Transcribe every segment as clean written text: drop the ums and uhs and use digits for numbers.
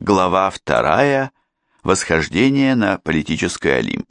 Глава 2. Восхождение на политический Олимп.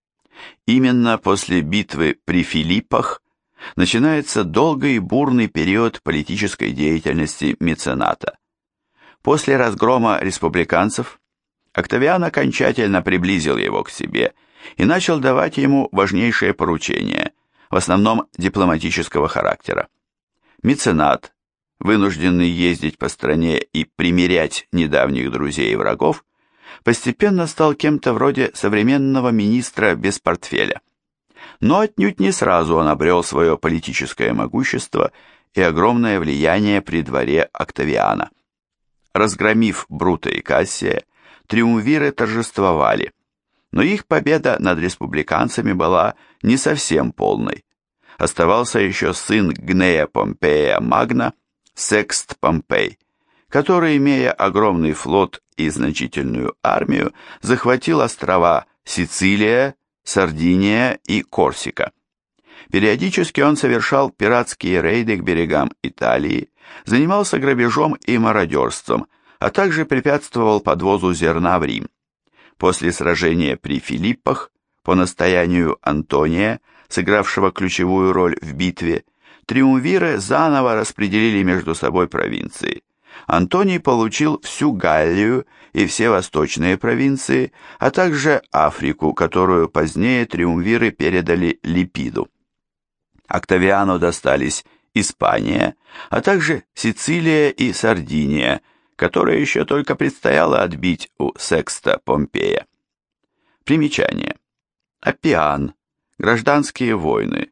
Именно после битвы при Филиппах начинается долгий и бурный период политической деятельности мецената. После разгрома республиканцев Октавиан окончательно приблизил его к себе и начал давать ему важнейшие поручения, в основном дипломатического характера. Меценат, вынужденный ездить по стране и примирять недавних друзей и врагов, постепенно стал кем-то вроде современного министра без портфеля. Но отнюдь не сразу он обрел свое политическое могущество и огромное влияние при дворе Октавиана. Разгромив Брута и Кассия, триумвиры торжествовали, но их победа над республиканцами была не совсем полной. Оставался еще сын Гнея Помпея Магна, Секст Помпей, который, имея огромный флот и значительную армию, захватил острова Сицилия, Сардиния и Корсика. Периодически он совершал пиратские рейды к берегам Италии, занимался грабежом и мародерством, а также препятствовал подвозу зерна в Рим. После сражения при Филиппах, по настоянию Антония, сыгравшего ключевую роль в битве, триумвиры заново распределили между собой провинции. Антоний получил всю Галлию и все восточные провинции, а также Африку, которую позднее триумвиры передали Липиду. Октавиану достались Испания, а также Сицилия и Сардиния, которые еще только предстояло отбить у Секста Помпея. Примечание. Аппиан. Гражданские войны.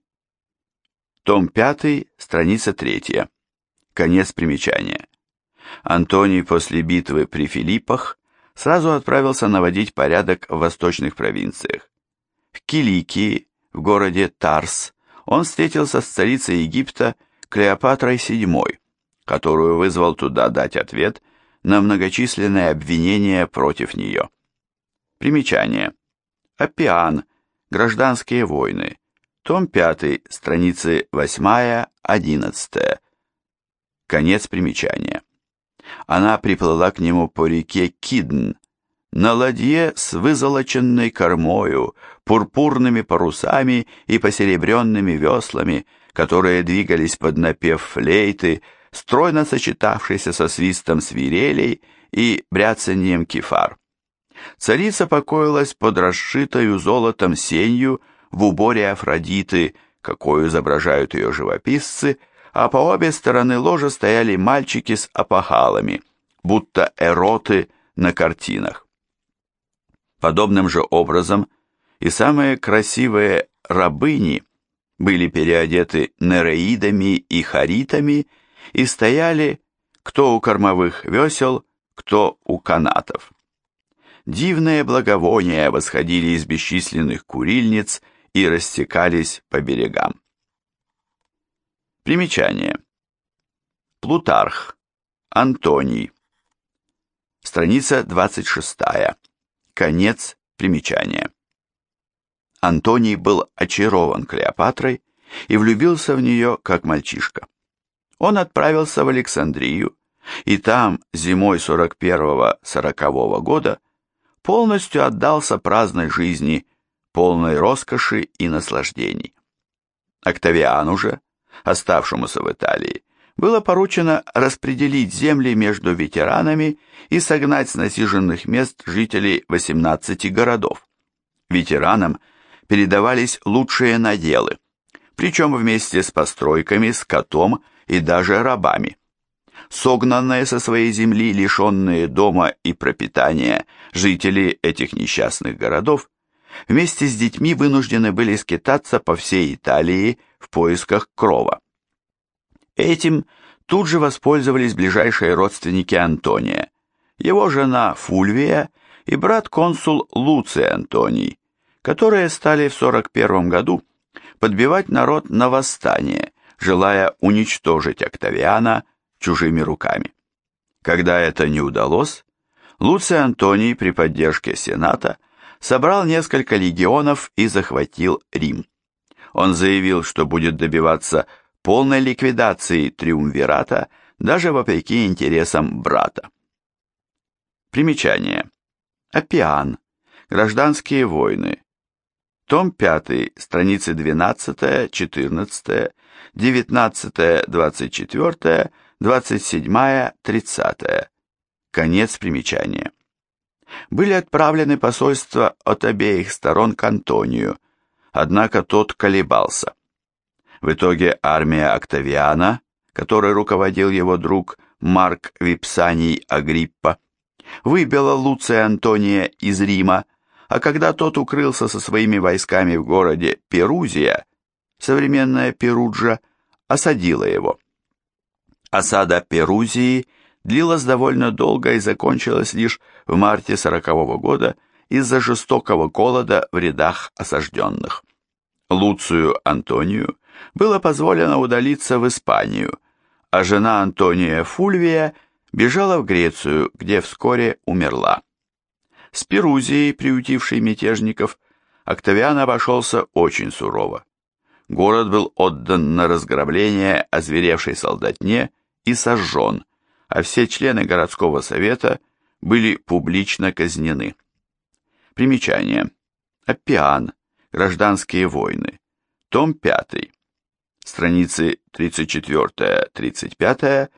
Том 5, страница 3. Конец примечания. Антоний после битвы при Филиппах сразу отправился наводить порядок в восточных провинциях. В Киликии, в городе Тарс, он встретился с царицей Египта Клеопатрой VII, которую вызвал туда дать ответ на многочисленные обвинения против нее. Примечание. Аппиан. Гражданские войны. Том 5, страницы 8-11. Конец примечания. Она приплыла к нему по реке Кидн, на ладье с вызолоченной кормою, пурпурными парусами и посеребренными веслами, которые двигались под напев флейты, стройно сочетавшейся со свистом свирелей и бряцанием кифар. Царица покоилась под расшитою золотом сенью в уборе Афродиты, какую изображают ее живописцы, а по обе стороны ложа стояли мальчики с опахалами, будто эроты на картинах. Подобным же образом и самые красивые рабыни были переодеты нереидами и харитами и стояли кто у кормовых весел, кто у канатов. Дивные благовония восходили из бесчисленных курильниц и растекались по берегам. Примечание. Плутарх. Антоний. Страница 26. Конец примечания. Антоний был очарован Клеопатрой и влюбился в нее как мальчишка. Он отправился в Александрию, и там зимой 41-40 года полностью отдался праздной жизни, полной роскоши и наслаждений. Октавиану же, оставшемуся в Италии, было поручено распределить земли между ветеранами и согнать с насиженных мест жителей 18 городов. Ветеранам передавались лучшие наделы, причем вместе с постройками, скотом и даже рабами. Согнанные со своей земли, лишенные дома и пропитания, жители этих несчастных городов вместе с детьми вынуждены были скитаться по всей Италии в поисках крова. Этим тут же воспользовались ближайшие родственники Антония, его жена Фульвия и брат-консул Луций Антоний, которые стали в 41 году подбивать народ на восстание, желая уничтожить Октавиана чужими руками. Когда это не удалось, Луций Антоний при поддержке Сената собрал несколько легионов и захватил Рим. Он заявил, что будет добиваться полной ликвидации триумвирата даже вопреки интересам брата. Примечание. Аппиан. Гражданские войны. Том 5, страницы 12, 14, 19, 24, 27, 30. Конец примечания. Были отправлены посольства от обеих сторон к Антонию, однако тот колебался. В итоге армия Октавиана, которой руководил его друг Марк Випсаний Агриппа, выбила Луция Антония из Рима, а когда тот укрылся со своими войсками в городе Перузия, современная Перуджа, осадила его. Осада Перузии длилась довольно долго и закончилась лишь в марте 40-го года из-за жестокого голода в рядах осажденных. Луцию Антонию было позволено удалиться в Испанию, а жена Антония Фульвия бежала в Грецию, где вскоре умерла. С Перузией, приютившей мятежников, Октавиан обошелся очень сурово. Город был отдан на разграбление озверевшей солдатне и сожжен, а все члены городского совета были публично казнены. Примечание. Аппиан. Гражданские войны. Том 5. Страницы 34-35,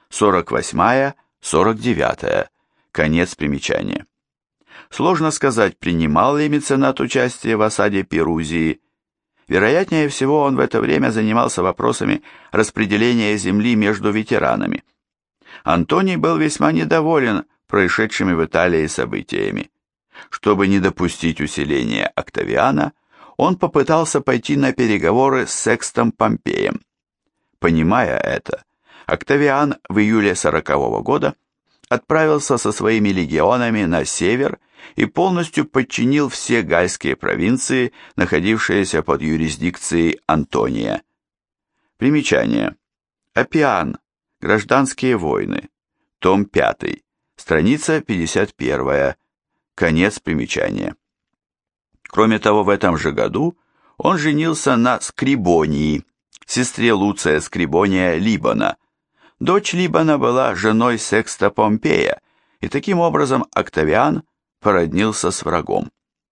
48-49. Конец примечания. Сложно сказать, принимал ли меценат участие в осаде Перузии. Вероятнее всего, он в это время занимался вопросами распределения земли между ветеранами. Антоний был весьма недоволен происшедшими в Италии событиями. Чтобы не допустить усиления Октавиана, он попытался пойти на переговоры с Секстом Помпеем. Понимая это, Октавиан в июле 40-го года отправился со своими легионами на север и полностью подчинил все гальские провинции, находившиеся под юрисдикцией Антония. Примечание. Аппиан. Гражданские войны. Том 5. Страница 51. Конец примечания. Кроме того, в этом же году он женился на Скрибонии, сестре Луция Скрибония Либона. Дочь Либона была женой Секста Помпея, и таким образом Октавиан породнился с врагом.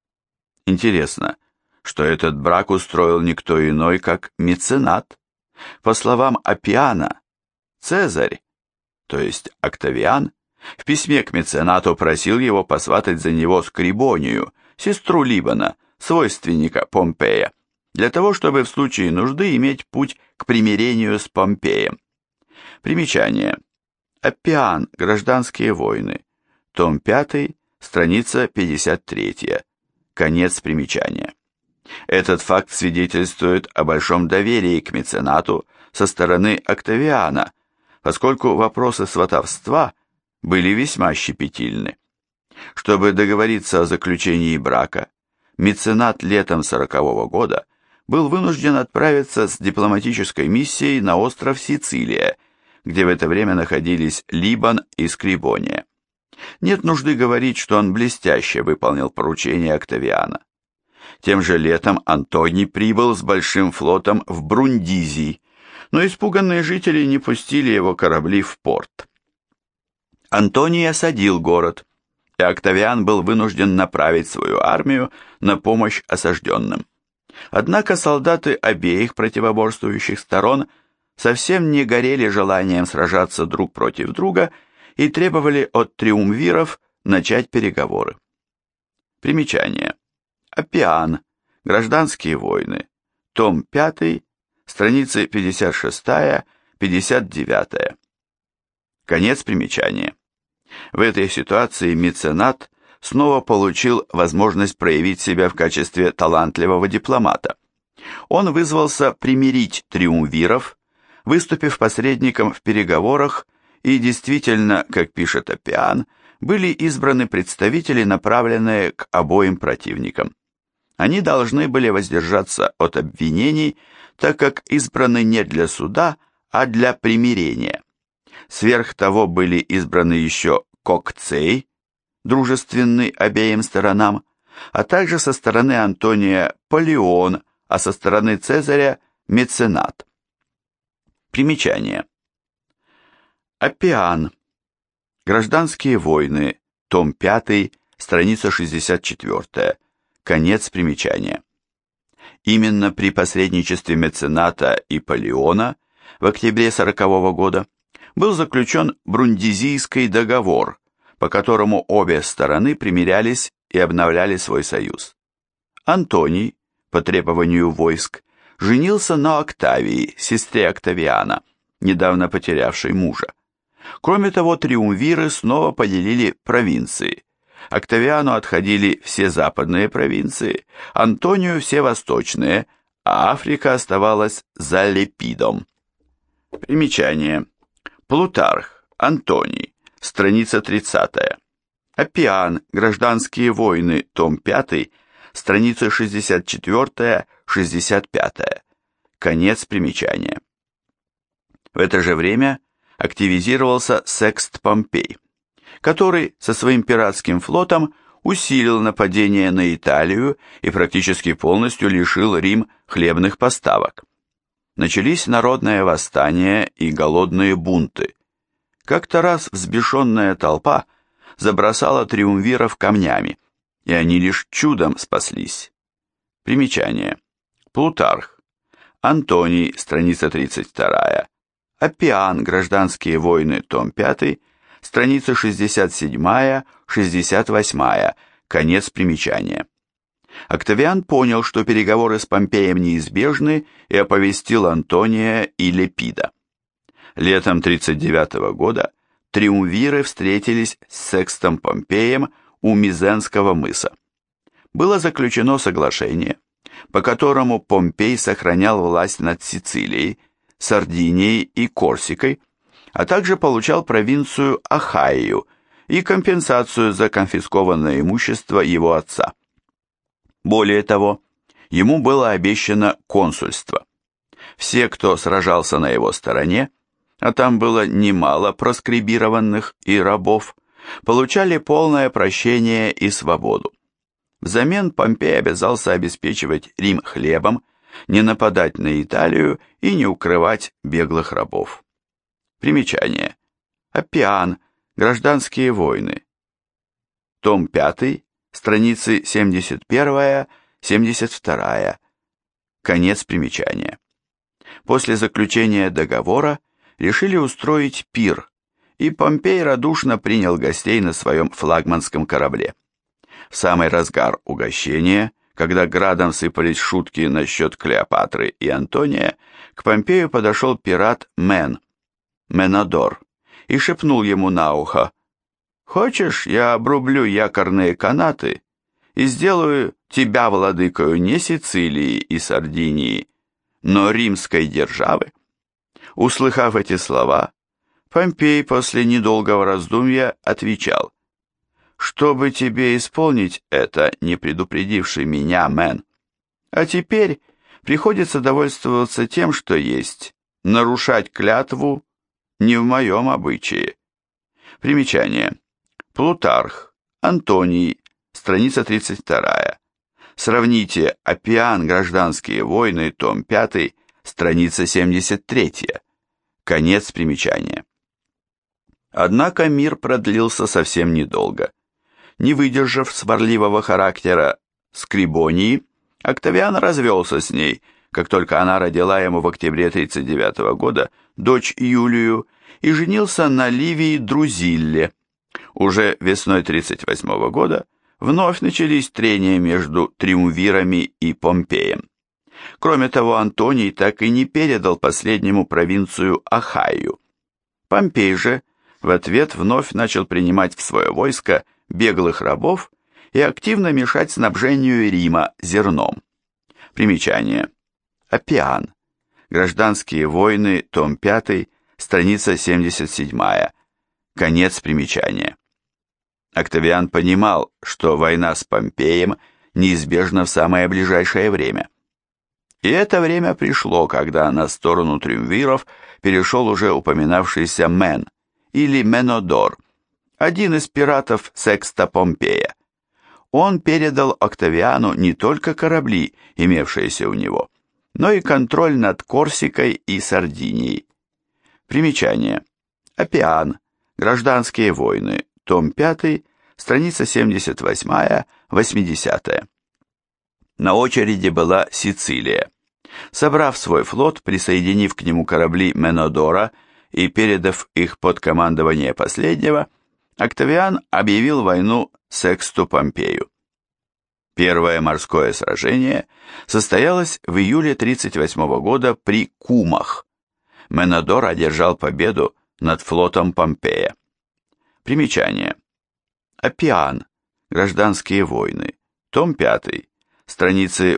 Интересно, что этот брак устроил никто иной, как меценат. По словам Аппиана, Цезарь, то есть Октавиан, в письме к меценату просил его посватать за него Скрибонию, сестру Либона, свойственника Помпея, для того, чтобы в случае нужды иметь путь к примирению с Помпеем. Примечание. Аппиан. Гражданские войны. Том 5, страница 53. Конец примечания. Этот факт свидетельствует о большом доверии к меценату со стороны Октавиана, поскольку вопросы сватовства были весьма щепетильны. Чтобы договориться о заключении брака, меценат летом 40-го года был вынужден отправиться с дипломатической миссией на остров Сицилия, где в это время находились Либон и Скрибония. Нет нужды говорить, что он блестяще выполнил поручение Октавиана. Тем же летом Антоний прибыл с большим флотом в Брундизий, но испуганные жители не пустили его корабли в порт. Антоний осадил город, и Октавиан был вынужден направить свою армию на помощь осажденным. Однако солдаты обеих противоборствующих сторон совсем не горели желанием сражаться друг против друга и требовали от триумвиров начать переговоры. Примечание. Аппиан. Гражданские войны. Том 5, страницы 56-59. Конец примечания. В этой ситуации меценат снова получил возможность проявить себя в качестве талантливого дипломата. Он вызвался примирить триумвиров, выступив посредником в переговорах, и действительно, как пишет Аппиан, были избраны представители, направленные к обоим противникам. Они должны были воздержаться от обвинений, так как избраны не для суда, а для примирения. Сверх того были избраны еще Кокцей, дружественный обеим сторонам, а также со стороны Антония Полион, а со стороны Цезаря меценат. Примечание. Аппиан. Гражданские войны. том 5, страница 64, конец примечания. Именно при посредничестве мецената и Палеона в октябре 1940 года был заключен Брундизийский договор, по которому обе стороны примирялись и обновляли свой союз. Антоний, по требованию войск, женился на Октавии, сестре Октавиана, недавно потерявшей мужа. Кроме того, триумвиры снова поделили провинции. Октавиану отходили все западные провинции, Антонию все восточные, а Африка оставалась за Лепидом. Примечание. Плутарх, Антоний, страница 30. Аппиан, Гражданские войны, том 5, страницы 64-65. Конец примечания. В это же время активизировался Секст Помпей, который со своим пиратским флотом усилил нападение на Италию и практически полностью лишил Рим хлебных поставок. Начались народное восстание и голодные бунты. Как-то раз взбешенная толпа забросала триумвиров камнями, и они лишь чудом спаслись. Примечание. Плутарх. Антоний, страница 32. Аппиан, Гражданские войны, том 5, страница 67-68, конец примечания. Октавиан понял, что переговоры с Помпеем неизбежны, и оповестил Антония и Лепида. Летом 39 года триумвиры встретились с Секстом Помпеем у Мизенского мыса. Было заключено соглашение, по которому Помпей сохранял власть над Сицилией, Сардинией и Корсикой, а также получал провинцию Ахайю и компенсацию за конфискованное имущество его отца. Более того, ему было обещано консульство. Все, кто сражался на его стороне, а там было немало проскрибированных и рабов, получали полное прощение и свободу. Взамен Помпей обязался обеспечивать Рим хлебом, не нападать на Италию и не укрывать беглых рабов. Примечание. Аппиан. Гражданские войны. Том 5, страницы 71-72. Конец примечания. После заключения договора решили устроить пир, и Помпей радушно принял гостей на своем флагманском корабле. В самый разгар угощения, когда градом сыпались шутки насчет Клеопатры и Антония, к Помпею подошел пират Менодор, и шепнул ему на ухо: «Хочешь, я обрублю якорные канаты и сделаю тебя владыкою не Сицилии и Сардинии, но римской державы?» Услыхав эти слова, Помпей после недолгого раздумья отвечал: «Чтобы тебе исполнить это, не предупредивший меня, Мэн? А теперь приходится довольствоваться тем, что есть. Нарушать клятву не в моем обычае». Примечание. Плутарх, Антоний, страница 32. Сравните Аппиан, Гражданские войны, том 5, страница 73. Конец примечания. Однако мир продлился совсем недолго. Не выдержав сварливого характера Скрибонии, Октавиан развелся с ней, как только она родила ему в октябре 39 года дочь Юлию, и женился на Ливии Друзилле. Уже весной 38 года вновь начались трения между триумвирами и Помпеем. Кроме того, Антоний так и не передал последнему провинцию Ахайю. Помпей же в ответ вновь начал принимать в свое войско беглых рабов и активно мешать снабжению Рима зерном. Примечание. Аппиан. Гражданские войны, том 5, страница 77. Конец примечания. Октавиан понимал, что война с Помпеем неизбежна в самое ближайшее время. И это время пришло, когда на сторону триумвиров перешел уже упоминавшийся Мен, или Менодор, один из пиратов Секста Помпея. Он передал Октавиану не только корабли, имевшиеся у него, но и контроль над Корсикой и Сардинией. Примечание. Аппиан. Гражданские войны. Том 5. страница 78-80. На очереди была Сицилия. Собрав свой флот, присоединив к нему корабли Менодора и передав их под командование последнего, Октавиан объявил войну Сексту Помпею. Первое морское сражение состоялось в июле 38 года при Кумах. Менодор одержал победу над флотом Помпея. Примечание. Аппиан. Гражданские войны. Том 5. Страницы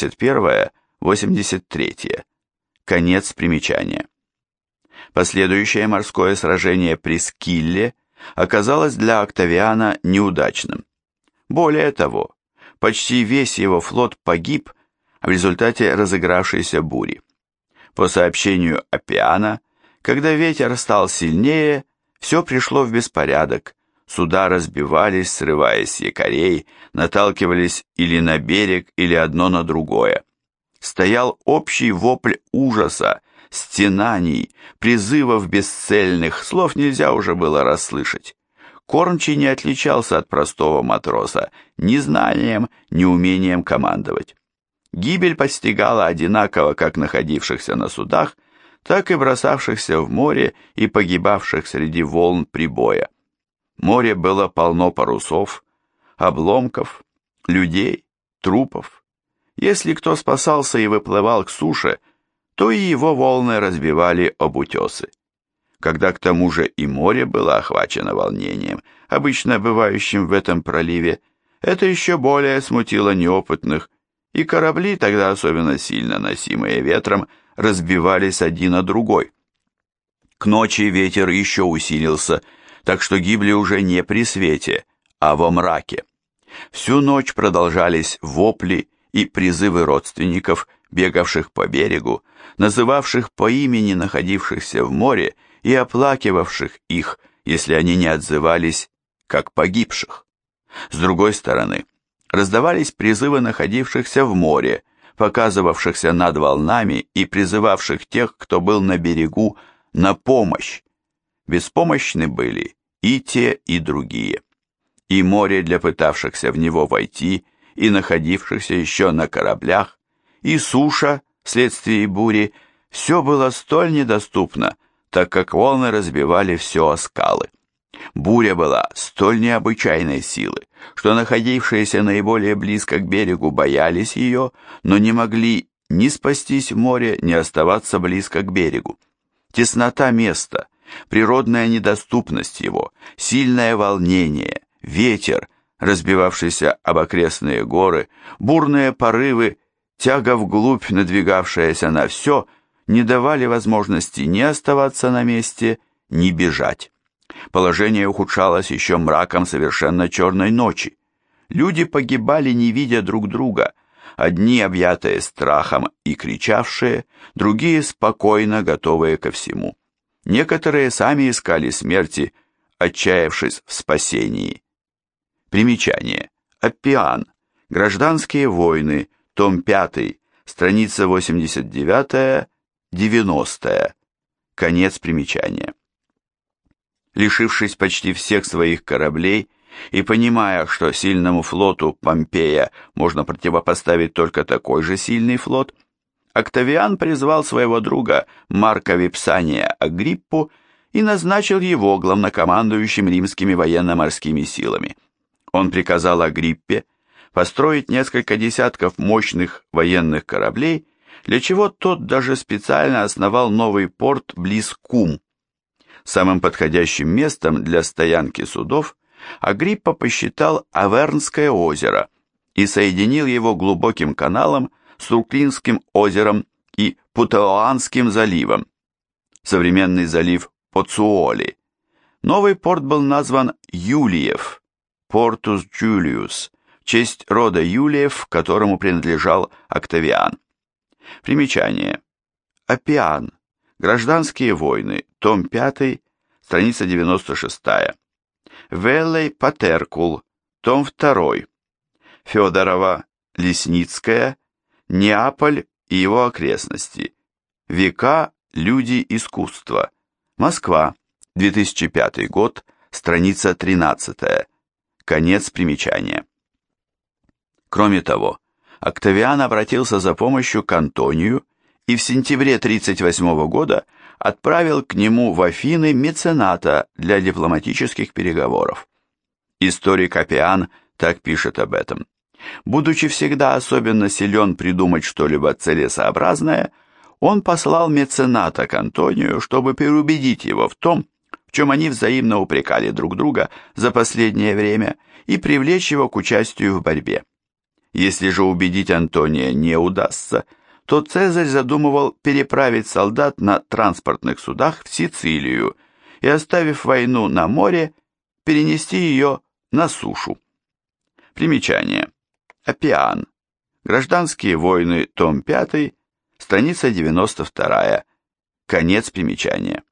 81-83. Конец примечания. Последующее морское сражение при Скилле оказалось для Октавиана неудачным. Более того, почти весь его флот погиб в результате разыгравшейся бури. По сообщению Аппиана, когда ветер стал сильнее, все пришло в беспорядок, суда разбивались, срываясь с якорей, наталкивались или на берег, или одно на другое. Стоял общий вопль ужаса, стенаний, призывов бесцельных, слов нельзя уже было расслышать. Кормчий не отличался от простого матроса ни знанием, ни умением командовать. Гибель постигала одинаково как находившихся на судах, так и бросавшихся в море и погибавших среди волн прибоя. Море было полно парусов, обломков, людей, трупов. Если кто спасался и выплывал к суше, то и его волны разбивали об утесы. Когда к тому же и море было охвачено волнением, обычно бывающим в этом проливе, это еще более смутило неопытных, и корабли, тогда особенно сильно носимые ветром, разбивались один о другой. К ночи ветер еще усилился, так что гибли уже не при свете, а во мраке. Всю ночь продолжались вопли и призывы родственников, бегавших по берегу, называвших по имени находившихся в море и оплакивавших их, если они не отзывались, как погибших. С другой стороны, раздавались призывы находившихся в море, показывавшихся над волнами и призывавших тех, кто был на берегу, на помощь. Беспомощны были и те, и другие. И море для пытавшихся в него войти, и находившихся еще на кораблях, и суша, вследствие бури, все было столь недоступно, так как волны разбивали все о скалы. Буря была столь необычайной силы, что находившиеся наиболее близко к берегу боялись ее, но не могли ни спастись в море, ни оставаться близко к берегу. Теснота места, природная недоступность его, сильное волнение, ветер, разбивавшийся об окрестные горы, бурные порывы, тяга вглубь, надвигавшаяся на все, не давали возможности ни оставаться на месте, ни бежать. Положение ухудшалось еще мраком совершенно черной ночи. Люди погибали, не видя друг друга, одни объятые страхом и кричавшие, другие спокойно готовые ко всему. Некоторые сами искали смерти, отчаявшись в спасении. Примечание. Аппиан. Гражданские войны. Том 5. Страница 89-90. Конец примечания. Лишившись почти всех своих кораблей и понимая, что сильному флоту Помпея можно противопоставить только такой же сильный флот, Октавиан призвал своего друга Марка Випсания Агриппу и назначил его главнокомандующим римскими военно-морскими силами. Он приказал Агриппе построить несколько десятков мощных военных кораблей, для чего тот даже специально основал новый порт близ Кум. Самым подходящим местом для стоянки судов Агриппа посчитал Авернское озеро и соединил его глубоким каналом с Руклинским озером и Путауанским заливом, современный залив Поцуоли. Новый порт был назван Юлиев, Портус Джулиус, в честь рода Юлиев, которому принадлежал Октавиан. Примечание. Аппиан. Гражданские войны. Том 5. Страница 96. Веллей Патеркул. Том 2. Федорова. Лесницкая. Неаполь и его окрестности. Века, люди, искусство. Москва. 2005 год. Страница 13. Конец примечания. Кроме того, Октавиан обратился за помощью к Антонию и в сентябре 38 года отправил к нему в Афины мецената для дипломатических переговоров. Историк Аппиан так пишет об этом. Будучи всегда особенно силен придумать что-либо целесообразное, он послал мецената к Антонию, чтобы переубедить его в том, в чем они взаимно упрекали друг друга за последнее время, и привлечь его к участию в борьбе. Если же убедить Антония не удастся, то Цезарь задумывал переправить солдат на транспортных судах в Сицилию и, оставив войну на море, перенести ее на сушу. Примечание. Аппиан. Гражданские войны, том 5, страница 92. Конец примечания.